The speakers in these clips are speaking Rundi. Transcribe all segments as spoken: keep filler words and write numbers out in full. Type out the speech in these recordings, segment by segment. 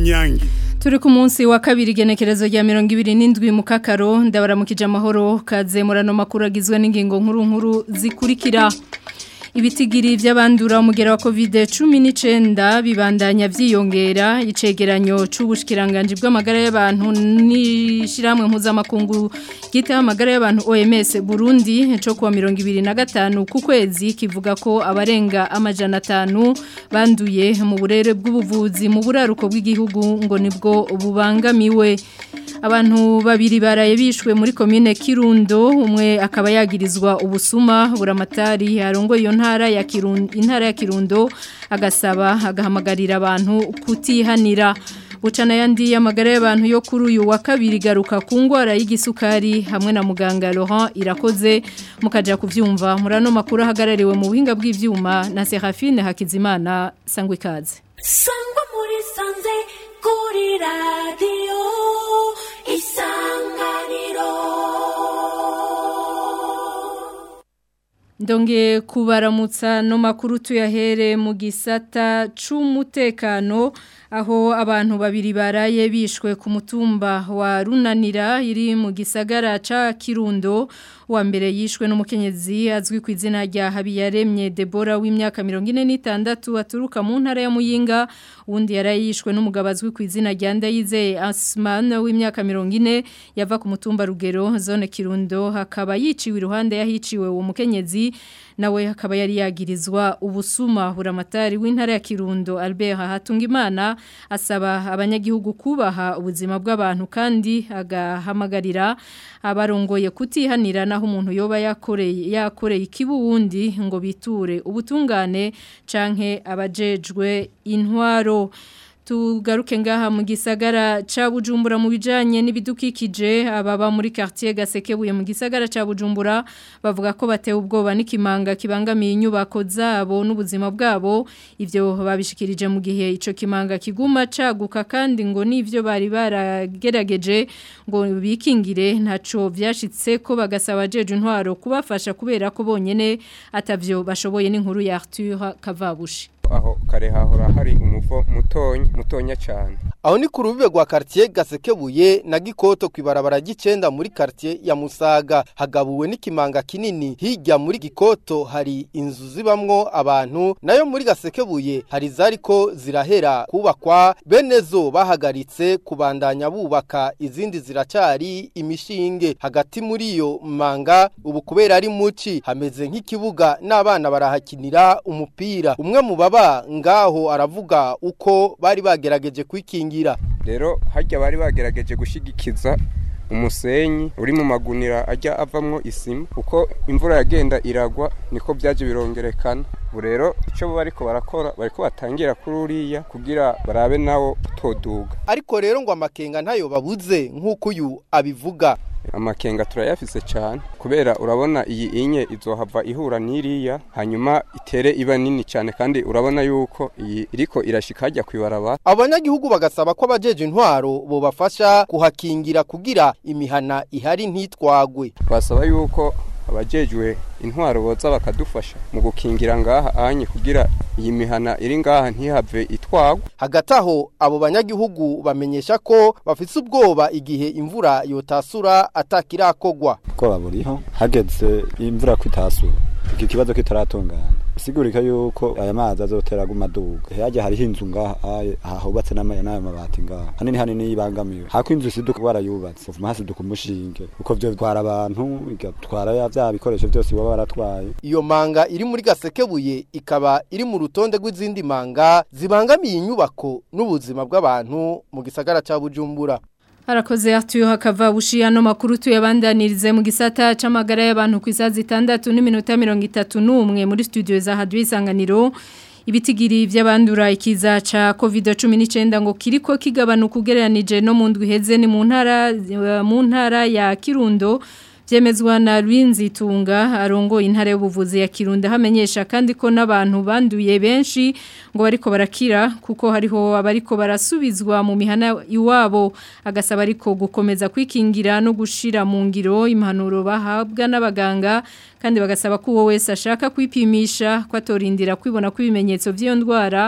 Kanyange. Turi ku munsi wa kabiri genekerezo rya mirongo ibiri n'indwi mu kakaro ndabaramukije amahoro kaze murano makuru agizwe n'ingingo nkuru nkuru zikurikira. Ibitigiri vy'abandura umugera wa covid cumi n'icenda bibandanya vyiyongera icegeranyo c'ubushikiranganje bw'amagara y'abantu n'ishiramwe mpuzamakungu gita amagara y'abantu O M S Burundi cyo kuwa mirongo ibiri na gatanu ku kwezi kivuga ko abarenga amajana atanu banduye mu burere bw'ubuvuzi mu buraruko bw'igihugu ngo nibwo bubangamiwe. Abantu babiri baraye bishwe muri commune Kirundo umwe akaba yagirizwa ubusuma buramatari arongo iyo ntara ya Kirundo intara ya Kirundo agasaba agahamagarira abantu kutihanira. Bucana yandi y'amagara y'abantu yo kuri uyu wa kabiri garuka ku ngwara y'igisukari hamwe na muganga Laurent Irakoze mukaja kuvyumva murano makuru hagarariwe mu buhinga bw'ivyuma na Serafine Hakizimana sangwe kaze. Sangwa muri sanze kuri radio Isanganiro. Ndonge kubaramutsa no makuru tuyahere mu gisata c'umutekano aho abantu babiri baraye bishwe ku mutumba wa Runanira iri mu gisagara ca Kirundo wa mbere yishwe n'umukenyezi azwi ku izina rya Habiyaremye Deborah w'imyaka mirongo ine n'itandatu aturuka mu ntara ya Muyinga undi yarayishwe n'umugabo azwi ku izina rya Ndayize Asman w'imyaka mirongo ine yava ku mutumba Rugero zone Kirundo hakaba yiciwe iruhande yahiciwe uwo mukenyezi nawe hakaba yari yagirizwa ubusuma buramatari w'intara ya Kirundo Albert Hatungimana asaba abanyagihugu kubaha ubuzima bw'abantu kandi agahamagarira abarongoye kutihanira naho umuntu yoba yakoreye yakoreye ikibuwundi ngo biture ubutungane canke abajejwe intwaro. Tugaruke ngaha mu gisagara ca Bujumbura mu bijanye n'ibidukikije ababa muri quartier Gasekebuye mu gisagara ca Bujumbura bavuga ko batewe ubwoba n'ikimanga kibangamiye inyubako zabo n'ubuzima bwabo ivyo babishikirije mu gihe ico kimanga kiguma caguka kandi ngo nivyo bari baragerageje ngo bikingire ntaco vyashitse ko bagasaba jeje intwaro kubafasha kubera ko bonyene atavyo bashoboye n'inkuru ya Arthur Kavabushi. Aho kare hahora hari umuvo mutonya mutonya cyane aho ni ku rubibe rwa quartier Gasekebuye na Gikoto kwibarabara gicenda muri quartier ya Musaga hagabuwe n'ikimanga kinini hirya muri Gikoto hari inzu zibamwo abantu nayo muri Gasekebuye hari zariko zirahera kubakwa benezo bahagaritse kubandanya bubaka izindi ziracari imishinge hagati muri iyo manga ubu kubera ari muci hameze nk'ikibuga n'abana barahakinira umupira umwe mu baba ngaho aravuga uko bari bagerageje kwikingira rero hajya bari bagerageje gushigikiza umusenyi uri mu magunira ajya avamwo isima uko imvura yagenda iragwa niko byaje birongerekana burero ico bariko barakora bariko batangira kuri uriya kugira barabe nawo toduga ariko rero ngo amakenga ntayo babuze nk'uko uyu abivuga amakenga turayafise cyane kubera urabona iyi inye izohava ihura n'iriya hanyuma itere iba nini cyane kandi urabona yuko iyi iriko irashika hajya kwibaraba abanyagihugu bagasaba ko abajeje intwaro bo bafasha kuhakingira kugira imihana ihari ntitwagwe basaba yuko abajejwe intwaro boza bakadufasha mu gukingira ngaha anye kugira iyi mihana iri ngaha ntihave itwagwa hagati aho abo banyagihugu bamenyesha ko bafise ubwoba igihe imvura yotasura atakirakogwa ko baburiho hageze imvura kwitasura iki kibazo kitaratungana sigurika yuko aya mazi azotera gumaduga yaje hari hinzu ngaha ahubatse n'amaya n'aya mabati ngaha hanini hanini yibangamiwe hako inzu siduka barayubatse uvuma hasi dukumushinge uko byo twara abantu igatwara ya bya bikoresho byose baba baratwaye iyo manga iri muri Gasekebuye ikaba iri mu rutonde rw'izindi manga zibangamiye inyubako n'ubuzima bw'abantu mu gisagara ca Bujumbura. Harakoze Arthur Hakavabushi ano makuru tuyabandanirize mu gisata c'amagara y'abantu ku isaha zitandatu n'iminota mirongo itatu n'umwe muri studio za Radio Isanganiro ibitigiri vy'abandura ikiza ca covid cumi n'icenda ngo kiriko kigabanuka ugereranije no mu ndwi heze ni mu ntara mu ntara ya Kirundo Vyemezwa na Rwinzi Tunga arongo intare y'ubuvuzi ya Kirundo hamenyesha kandi ko n'abantu banduye benshi ngo bariko barakira kuko hariho abariko barasubizwa mu mihana iwabo agasaba ariko gukomeza kwikingira no gushira mu ngiro impanuro bahabwa n'abaganga kandi bagasaba ko uwo wese ashaka kwipimisha ko atorindira kwibona kw'ibimenyetso by'iyo ndwara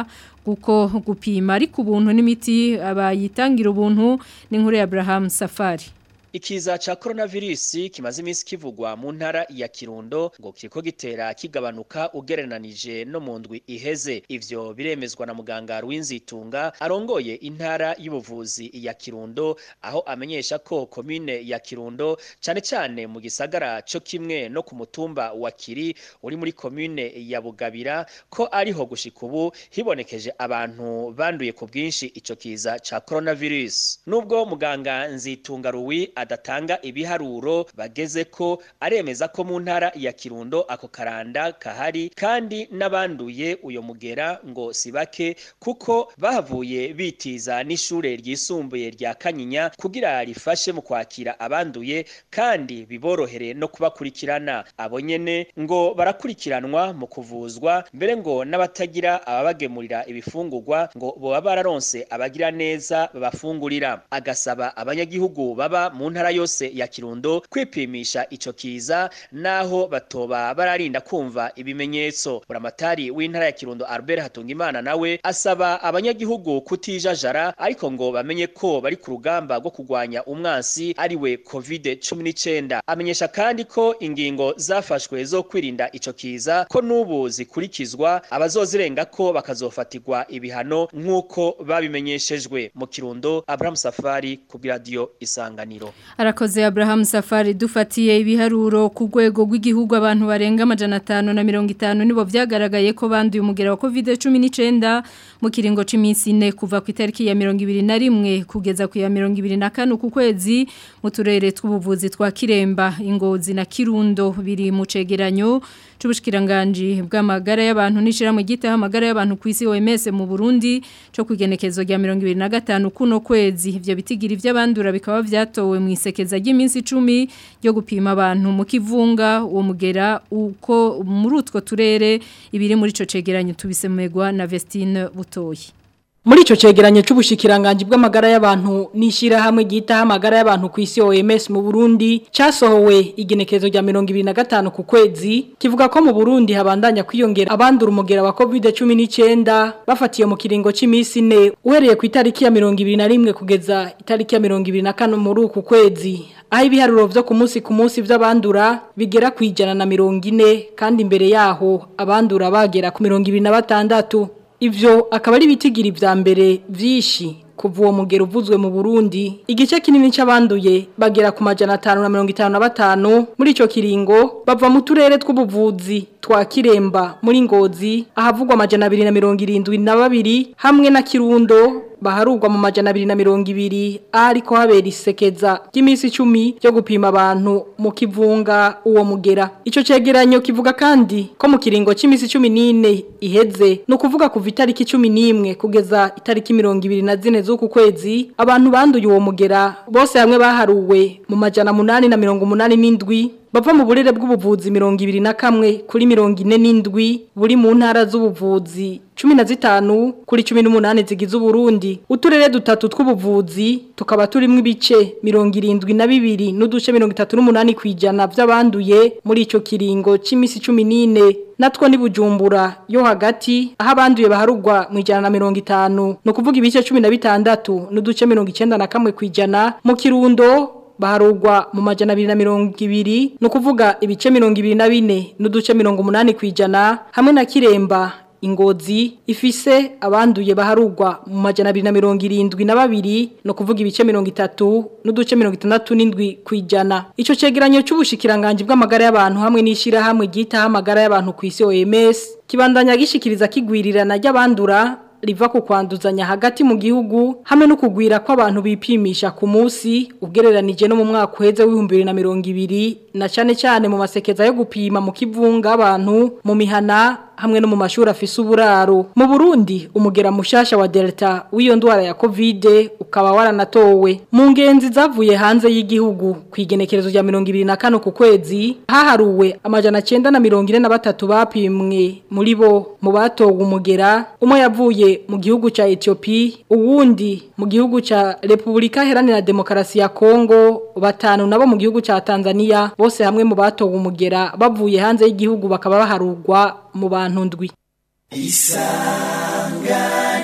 kuko gupima ariko ubuntu n'imiti abayitangira ubuntu ni nkuru ya Abraham Safari. Ikiza cha coronavirus kimaze iminsi kivugwa mu ntara ya Kirundo ngo kiriko gitera kigabanuka ugereranije no mu ndwi iheze. Ivyo biremezwa na muganga Rwinzitunga arongoye intara y'ubuvuzi ya Kirundo, aho amenyesha ko commune ya Kirundo cane cane mu gisagara cyo kimwe no ku mutumba wa Kiri uri muri commune ya Bugabira ko ariho gushika ubu hibonekeje abantu banduye ku bwinshi ico kiza cha coronavirus. Nubwo muganga Nzitunga Ruwi adatanga ibiharuro bageze ko aremeza ko mu ntara ya Kirundo ako karanda kahari kandi nabanduye uyo mugera ngo sibake kuko bahavuye bitiza n'ishure ryisumbuye rya Kanyinya kugira rifashe mu kwakira abanduye kandi biborohere no kubakurikirana. Abo nyene ngo barakurikiranwa mu kuvuzwa, mbere ngo n'abatagira ababagemurira ibifungurwa ngo boba bararonse abagira neza babafungurira. Agasaba abanyagihugu baba mu ntara yose ya Kirundo kwipimisha ico kiza naho batoba bararinda kumva ibimenyetso. Buramatari w'intara ya Kirundo Albert Hatungimana nawe asaba abanyagihugu kutijajara ariko ngo bamenye ko bari ku rugamba rwo kugwanya umwansi ariwe covid cumi n'icenda. Amenyesha kandi ko ingingo zafashwe zo kwirinda ico kiza ko nubu zikurikizwa, abazozirenga ko bakazofatirwa ibihano nk'uko babimenyeshejwe. Mu Kirundo, Abraham Safari ku radio Isanganiro. Arakoze Abraham Safari. Dufatiye ibiharuro ku rwego rw'igihugu abantu barenga amajana atanu na mirongo itanu nibo vyagaragaye ko banduye umugera wa covid cumi n'icenda mu kiringo c'iminsi ine kuva ku itariki ya mirongo ibiri na rimwe kugeza ku ya mirongo ibiri na kane ku kwezi mu turere tw'ubuvuzi twa Kiremba, Ingozi na Kirundo biri mu cegeranyo c'ubushikiranganje bw'amagara y'abantu n'ishirahamwe gitaha amagara y'abantu ku isi O M S mu Burundi cyo kwigenekezo rya mirongo ibiri na gatanu kuno kwezi. Ivyo bitigira ivy'abandura bikaba vyatowe mu isekeza ry'iminsi icumi ryo gupima abantu mu kivunga uwo mugera uko muri utwo turere ibiri muri ico cegeranyo tubisemegwa na Vestine Butoyi. Muri ico cegeranyo c'ubushikiranganje bw'amagara y'abantu nishira hamwe gita amagara y'abantu ku isi O M S mu Burundi casohowe igenekezo rya mirongo ibiri na gatanu ku kwezi kivuga ko mu Burundi habandanya kwiyongera abandura umugera wa covid cumi n'icenda bafatiye mu kiringo c'imisi ine uhereye ku itariki ya mirongo ibiri na rimwe kugeza itariki ya mirongo ibiri na kane muri uku kwezi, aho ibiharuro vyo ku munsi ku munsi vy'abandura bigera kwijana na mirongo ine kandi imbere yaho abandura bagera ku mirongo ibiri na batandatu. Ivyo akaba ari bitigira ivya mbere vyishi kuva uwo mugero uvuzwe mu Burundi. Igice kinini c'abanduye bagera ku majana atanu na mirongo itanu na batanu muri ico kiringo bava mu turere tw'ubuvuzi twa Kiremba muri Ngozi ahavugwa amajana abiri na mirongo irindwi na babiri hamwe na Kirundo baharugwa mu majana abiri na mirongo ibiri ariko habera isekeza ry'iminsi icumi ryo gupima abantu mu kivunga uwo mugera. Ico cegeranyo kivuga kandi ko mu kiringo c'imisi cumi n'ine iheze no kuvuga kuva itariki cumi n'imwe kugeza itariki mirongo ibiri na zine z'uku kwezi abantu banduye uwo mugera bose hamwe baharuwe mu majana munani na mirongo munani n'indwi bava mu burere bw'ubuvuzi mirongo ibiri na kamwe kuri mirongo ine n'indwi buri mu ntara z'ubuvuzi cumi na zitanu kuri cumi n'umunani zigize Uburundi. Uturere dutatu tw'ubuvuzi tukaba turimo ibice mirongo irindwi na bibiri n'uduce mirongo itatu n'umunani kwijana by'abanduye muri ico kiringo c'imisi cumi n'ine. Natwo ni Bujumbura yo hagati aho abanduye baharugwa mu ijana na mirongo itanu no kuvuga ibice cumi na bitandatu n'uduce mirongo icenda na kamwe kwijana. Mu Kirundo baharugwa mu majana abiri na mirongo ibiri no kuvuga ibice mirongo ibiri na bine n'uduce mirongo umunani kwijana, hamwe na Kiremba Ingozi ifise abanduye baharugwa mu majana abiri na mirongo irindwi na babiri no kuvuga ibice mirongo itatu n'uduce mirongo itandatu n'indwi kwijana. Ico cegeranyo c'ubushikiranganje bw'amagara y'abantu hamwe n'ishira hamwe gita amagara y'abantu ku isi O M S kibandanya gishikiriza kigwirirana ry'abandura riva ku kwanduzanya hagati mu gihugu hamwe no kugwira kw'abantu bipimisha ku munsi ugereranije no mu mwaka uheze w'ibihumbi bibiri na mirongo ibiri na cyane cyane mu masekeza yo gupima mu kivunga abantu mu mihana hamwe no mu mashuri afise uburaro. Mu Burundi umugera mushasha wa Delta w'iyo ndwara ya Covid ukaba waranatowe mu ngenzi zavuye hanze y'igihugu kwigenekerezo rya mirongo ibiri na kane ku kwezi haharuwe amajana cenda na mirongo ine na batatu bapimwe, muri bo mu batowe umugera umwe yavuye mu gihugu ca Ethiopia uwundi mu gihugu ca Republika Iharanira Demokarasi ya Kongo, batanu nabo mu gihugu ca Tanzania, bose hamwe mu batowe umugera bavuye hanze y'igihugu bakaba baharugwa mu bantu ndwi. Isanganiro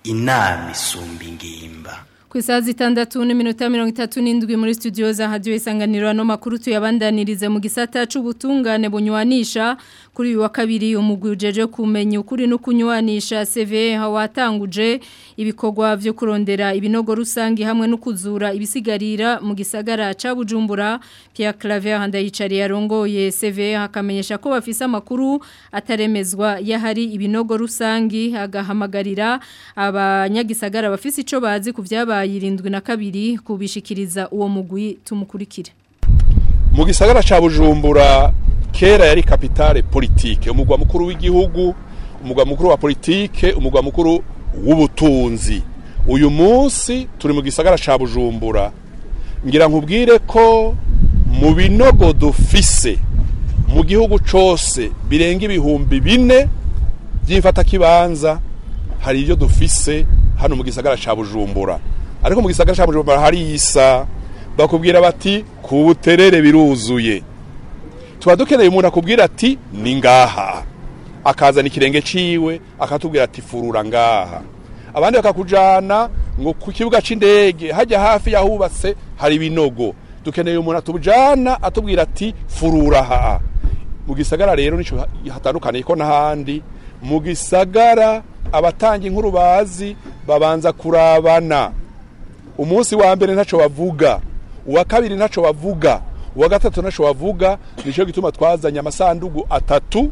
inama isumba ingimba. Kuisaha zitandatu n'iminota mirongo itatu n'indwi muri studio za Radio Isanganiro no makuru tuyabandanirize mu gisata c'ubutungane bunywanisha kuri uyu wa kabiri umugwi ujeje kumenya ukuri no kunywanisha C V E hawatanguje ibikorwa vyo kurondera ibinogo rusangi hamwe no kuzura ibisigarira mu gisagara ca Bujumbura. Pierre Claver Handayicari yarongoye C V E hakamenyesha ko bafise amakuru ataremezwa yahari ibinogo rusangi agahamagarira abanyagisagara bafise ico bazi kuvyaba yirindwi na kabiri kubishikiriza uwo mugwi tumukurikire. Mu gisagara ca Bujumbura kera yari capitale politique, umugwa mukuru w'igihugu, umugwa mukuru wa politique, umugwa mukuru w'ubutunzi. Uyu munsi turi mu gisagara ca Bujumbura. Ngira nkubwire ko mu binogo dufise mu gihugu cose birenga ibihumbi bine by'imfata kibanza hari ibyo dufise hano mu gisagara ca Bujumbura. Ariko mu gisagara ca Bujumbura hari isa bakubwira bati ku buterere biruzuye. Tuba dukeneye umuntu akubwira ati ni ngaha. Akazana ikirenge ciwe akatubwira ati furura ngaha. Abandi bakakujana ngo ku kibuga c'indege hajya hafi yahubatse hari binogo. Dukeneye umuntu atubujana atubwira ati furura ha. Mu gisagara rero nico hatandukanye ko nahandi. Mu gisagara abatanga inkuru bazi babanza kurabana. Umunsi wa mbere ntaco bavuga, uwa kabiri ntaco bavuga, uwa gatatu ntaco bavuga. Nico gituma twazanya amasandugu atatu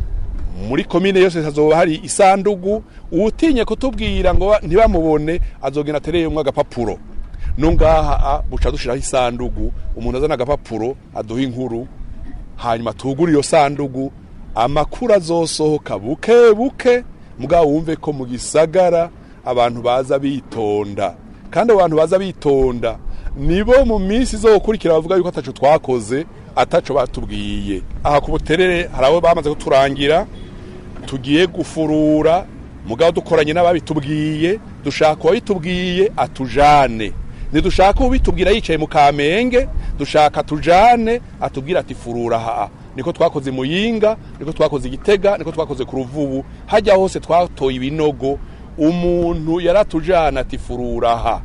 muri komine yose hazoba hari isandugu. Utinye kutubwira ngo ntibamubone azogena tereye umwe agapapuro. Nungaha buca dushiraho isandugu, umuntu azana agapapuro aduha inkuru, hanyuma tugura iyo sandugu, amakuru azosohoka buke buke. Muga wumve ko mu gisagara abantu baza bitonda, kandi abantu baza bitonda nibo mu minsi zo gukurikira bavuga yuko ataco twakoze ataco batubwiye. Aha ku buterere harawe bamaze kuturangira tugiye gufurura, muga dukoranye n'ababitubwiye, dushaka wabitubwiye atujane. Ni dushaka ubitubwira yicaye mu Kamenge, dushaka tujane atubwira ati furura ha. Niko twakoze Muyinga, niko twakoze Igitega, niko twakoze ku Ruvubu. Hajya hose twatoye ibinogo, umuntu yaratujana ati furura ha.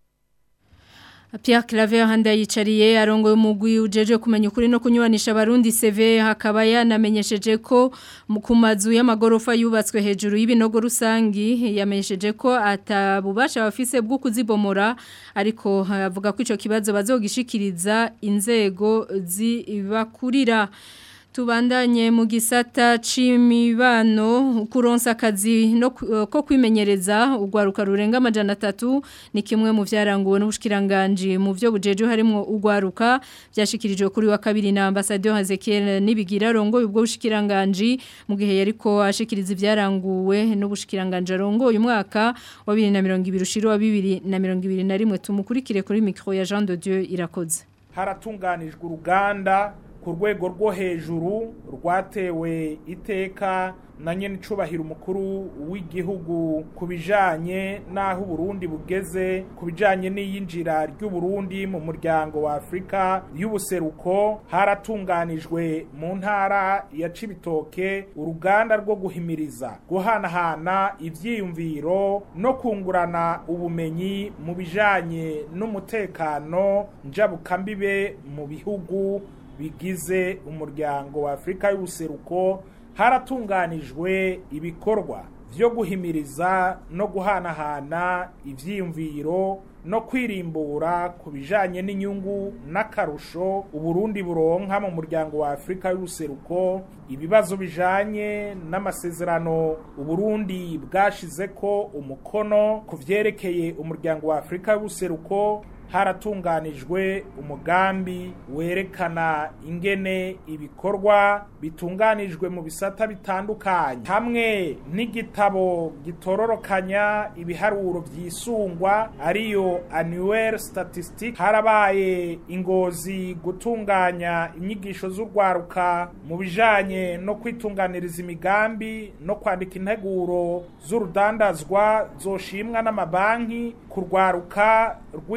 Pierre Claver Handayicariye arongoye umugwi ujeje kumenya ukuri no kunywanisha abarundi C V E hakaba yanamenyesheje ko ku mazu y'amagorofa yubatswe hejuru y'ibinogo rusangi yamenyesheje ko atabubasha bafise bwo kuzibomora, ariko avuga ko ico kibazo bazogishikiriza inzego zibakurira. Tubandanye mu gisata c'imibano kuronsa akazi no ko kwimenyereza ugwaruka rurenga amajana atatu ni kimwe mu vyaranguwe n'ubushikiranganje mu byo bujeje harimo ugwaruka byashikirijwe kuri wa kabiri na ambassadeur Hazekiel Nibigira rongo ubwo bushikiranganje mu gihe yariko ashikiriza ivyaranguwe n'ubushikiranganje rongo uyu mwaka wa bibiri na mirongo ibiri ushiro wa bibiri na mirongo ibiri na rimwe tumukurikire kuri micro ya Jean de Dieu Irakoze. Haratunganijwe uruganda ku rwego rwo hejuru rwatewe iteka na nyene icubahiro umukuru w'igihugu kubijanye naho Burundi bugeze kubijanye n'iyinjira ry'u Burundi mu muryango wa Afrika y'ubuseruko. Haratunganijwe mu ntara ya Cibitoke uruganda rwo guhimiriza guhanahana ivyiyumviro no kungurana ubumenyi mu bijanye n'umutekano njabukambibe mu bihugu bigize umuryango wa Afrika y'ubuseruko. Haratunganijwe ibikorwa vyo guhimiriza no guhanahana ivyiyumviro no kwirimbura kubijanye n'inyungu n'akarusho Uburundi buronka mu muryango wa Afrika y'ubuseruko, ibibazo bijanye n'amasezerano Uburundi bwashizeko umukono kuvyerekeye umuryango wa Afrika y'ubuseruko. Haratunganijwe umugambi werekana ingene ibikorwa bitunganijwe mu bisata bitandukanye hamwe n'igitabo gitororokanya ibiharuro vyisungwa ariyo annual statistic. Harabaye ingozi gutunganya inyigisho z'urwaruka mu bijanye no kwitunganiriza imigambi no kwandika integuro z'urudandazwa zoshimwa n'amabanki kurwaruka rw'intara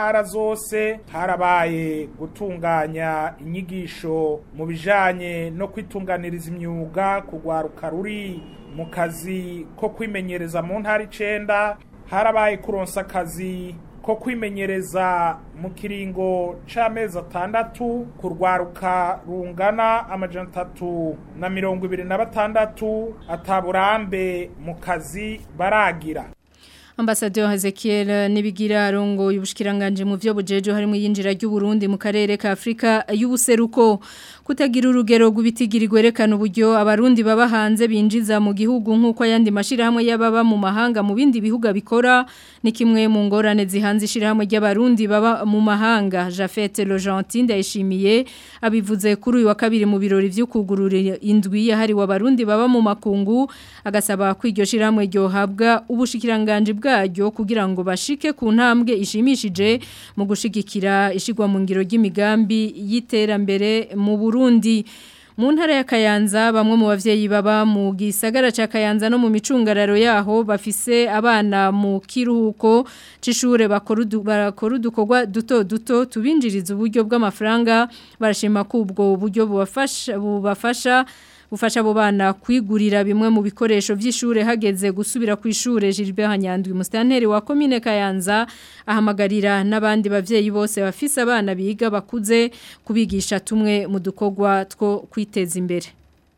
ntara zose harabaye gutunganya inyigisho mu bijanye no kwitunganiriza imyuga kugwaruka ruri mu kazi ko kwimenyereza mu ntara icenda harabaye kuronsa akazi ko kwimenyereza mu kiringo c'amezi atandatu kurwaruka rungana amajana atatu na mirongo ibiri na batandatu ataburambe mu kazi baragira. Ambassadeur Ezekiel Nibigira arongo y'ubushikiranganje mu vyo bujejo harimo yinjira ry'u Burundi mu karere ka Afrika y'ubuseruko kutagira urugero rw'ibitigira gwerekana uburyo abarundi baba hanze binjiza mu gihugu nkuko yandi mashirahamwe y'ababa mu mahanga mu bindi bihuga bikora ni kimwe mu ngorane zihanze ishirahamwe ry'abarundi baba mu mahanga Jafete Logentine ndayishimiye abivuze kuri uyu wa kabiri mu birori vy'ukugurura indwi yahari w'abarundi baba mu makungu agasaba kwiryo shirahamwe ryo habwa ubushikiranganje bwaryo kugira ngo bashike ku ntambwe ishimishije mu gushigikira ishigwa mu ngiro ry'imigambi y'iterambere mu Burundi. Mu ntara ya Kayanza bamwe mu bavyeyi baba mu gisagara ca Kayanza no mu micungararo yaho bafise abana mu kiruhuko c'ishure bakora udukorwa duto duto tubinjiriza uburyo bw'amafaranga barashima ko ubwo buryo bubafasha bubafasha bufasha abo bana kwigurira bimwe mu bikoresho vy'ishure hageze gusubira ku ishure. Gilbert Hanyandwi mustanteri wa commune Kayanza ahamagarira n'abandi bavyeyi bose bafise abana biga bakuze kubigisha tumwe mu dukorwa two kwiteza imbere.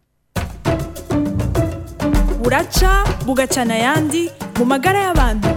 Buraca bugacana yandi mu magara y'abantu.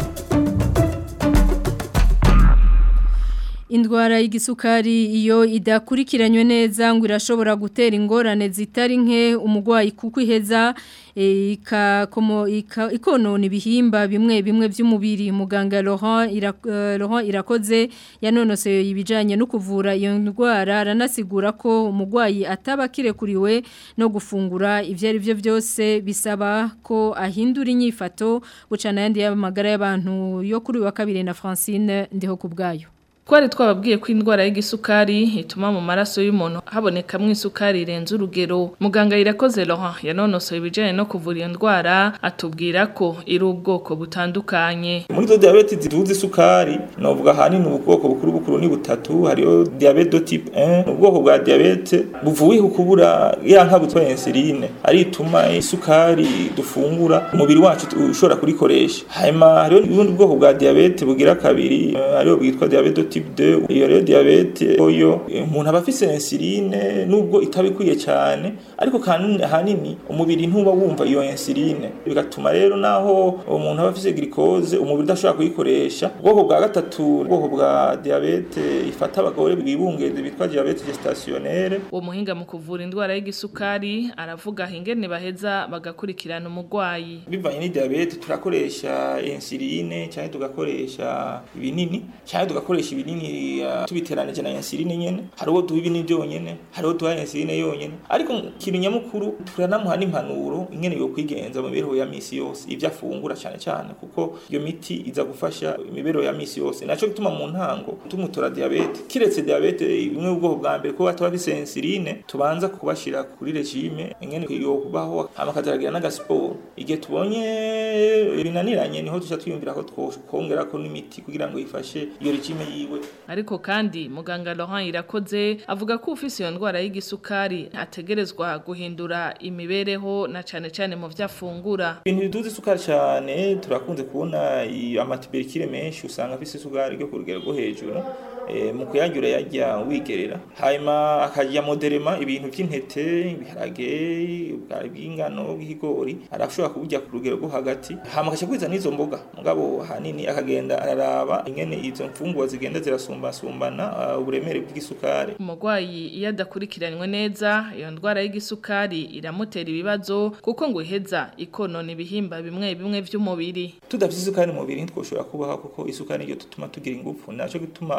Indwara y'igisukari iyo idakurikiranywe neza ngo irashobora gutera ingorane zitari nke umugwayi kuko iheza e, ikakomo ika, ikonona ibihimba bimwe bimwe by'umubiri. Muganga Laurent Ira, uh, Laurent Irakoze yanonoseye ibijanye no kuvura iyo ndwara aranasigura ko umugwayi ataba kirekuriwe no gufungura ivyo ari byo byose bisaba ko ahindura inyifato bucana yandi y'amagara y'abantu yo kuri wa kabiri na Francine ndiho kubgayo. Kwari twababwiye ko indwara y'igisukari ituma mu maraso y'umuntu habonekamwe isukari irenze urugero. Muganga Irakoze Laurent yanonosoye ibijanye no kuvura iyo ndwara atubwira ko iri ubwoko butandukanye. Muri zo diabete ziduza isukari novuga hanini ubwoko bukuru bukuru ni butatu. Hariyo diabete de type un ubwoko bwa diabete buvuye kubura ya nkabutwa insuline ari ituma isukari dufungura umubiri wacu ushobora kurikoresha. Hanyuma hariyo ubundi bwoko bwa diabete bugira kabiri hariyo bwitwa diabete type deux iyo rero diabete oyo umuntu aba afise insuline nubwo itabikwiye cyane ariko kanuni hanini umubiri ntuba wumva iyo insuline bigatuma rero naho umuntu aba afise glucose umubiri udashobora kuyikoresha. Ubwoko bwa gatatu ubwoko bwa diabete ifata abagore bwibungeze bitwa diabete gestationnaire. Uwo muhinga mu kuvura indwara y'igisukari aravuga ingene baheza bagakurikirana umugwayi. Bivanye ni diabete turakoresha insuline cyane tugakoresha ibinini cyane tugakoresha ibinini uh, tubiteranije na insuline nyene hariho duha ibinini byonyene hariho duha insuline yonyene ariko kintu nyamukuru turanamuha n'impanuro ingene yo kwigenza mu mibereho ya misi yose ivyo afungura cyane cyane kuko iyo miti iza gufasha imibereho ya misi yose. Naco gituma mu ntango tumutora diabete kiretse diabete imwe ubwoko bwa mbere ko bataba bise insuline tubanza kubashira kuri regime ingene yo kubaho amakazaragira n'agasport igihe tubonye binaniranye niho tuca twiyumvira ko twongera ko n'imiti kugira ngo ifashe iyo regime yiwe. Ariko kandi muganga Laurent Irakoze avuga ko ufise iyo ndwara y'igisukari ategerezwa guhindura imibereho na cane cane mu vyafungura. Ibintu biduza isukari cyane turakunze kubona amatuberikire menshi usanga afise isukari ryo ku rugero rwo hejuru. E, mu kuyagira yajya wigerera hanyuma akajya moderema ibintu by'intete ibiharage bw'ingano bw'ikigori arashobora kubujya ku rugero rwo hagati hama akashakwiza n'izo mboga mugabo hanini akagenda araraba ingene izo mfungwa zigenda zirasumba sumbana uh, uburemere bw'igisukari. Umugwayi iyo adakurikiranywe neza iyo ndwara y'igisukari iramutera ibibazo kuko ngo iheza ikonona ibihimba bimwe bimwe by'umubiri. Tudafite isukari mu mubiri ntitwoshobora kubaho kuko isukari niyo tutuma tugira ingufu naco gituma abantu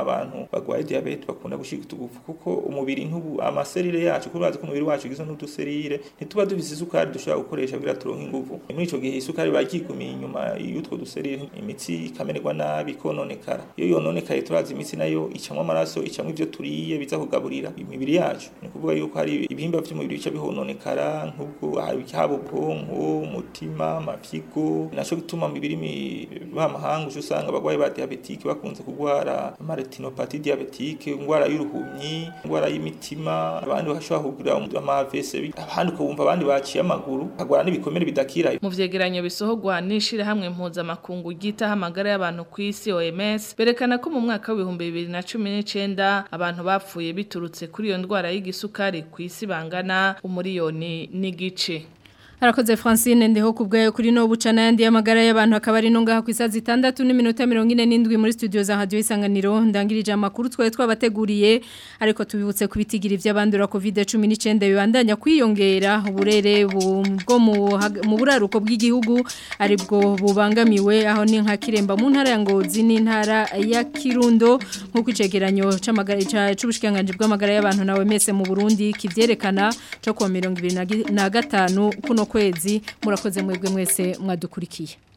abantu bagwaye diabete bakunda gushika tugufu kuko umubiri ntubu amaserire yacu kubaza ko umubiri wacu gizo n'uduserire ntituba dufise isukari dushobora gukoresha kugira turonke inguvu muri ico gihe isukari bakikumiye inyuma y'utwo duserire imitsi ikamenerwa nabi kononekara iyo yononekaye turazi imitsi nayo icamwe amaraso icamwe ivyo turiye biza kugaburira imibiri yacu ni kuvuga yuko hari ibihimba vy'umubiri bica bihononekara nk'ubwo haba ubwonko umutima amafyigo naco gituma mu birimi b'amahanga usanga abagwayi ba diabetike bakunze kugwara amaretinopathy diabetike ingwara y'uruhumyi ingwara y'imitima abandi bashobora kugira amavese abandi ko bumva abandi baciye amaguru bagwara n'ibikomere bidakira mu vyegeranyo bisohogwa nishire hamwe impuza makungu gita hamagara y'abantu ku isi O M S berekana ko mu mwaka wa bibiri na cumi n'icenda abantu bapfuye biturutse kuri iyo ndwara y'igisukari ku isi bangana umuriyoni n'igice. Harakoze Francine ndeho kubgaye kuri no bucana yandi y'amagara y'abantu akaba ari no ngaha ku isazi zitandatu n'iminota mirongo ine n'indwi muri studio za Radio Isanganiro ndangirije amakuru twaye twabateguriye ariko tubibutse kubitigira ivy'abandura covid cumi n'icenda bibandanya kwiyongera uburere bwo mu buraruko bw'igihugu aribwo bubangamiwe aho ni nka Kiremba mu ntara ya Ngozi n'intara ya Kirundo nkuko icegeranyo c'amagara c'ubushikanganje bw'amagara y'abantu nawe mese mu Burundi kivyerekana cyo ku mirongo ibiri na gatanu kuno kwezi murakoze mwebwe mwese mwadukurikiye.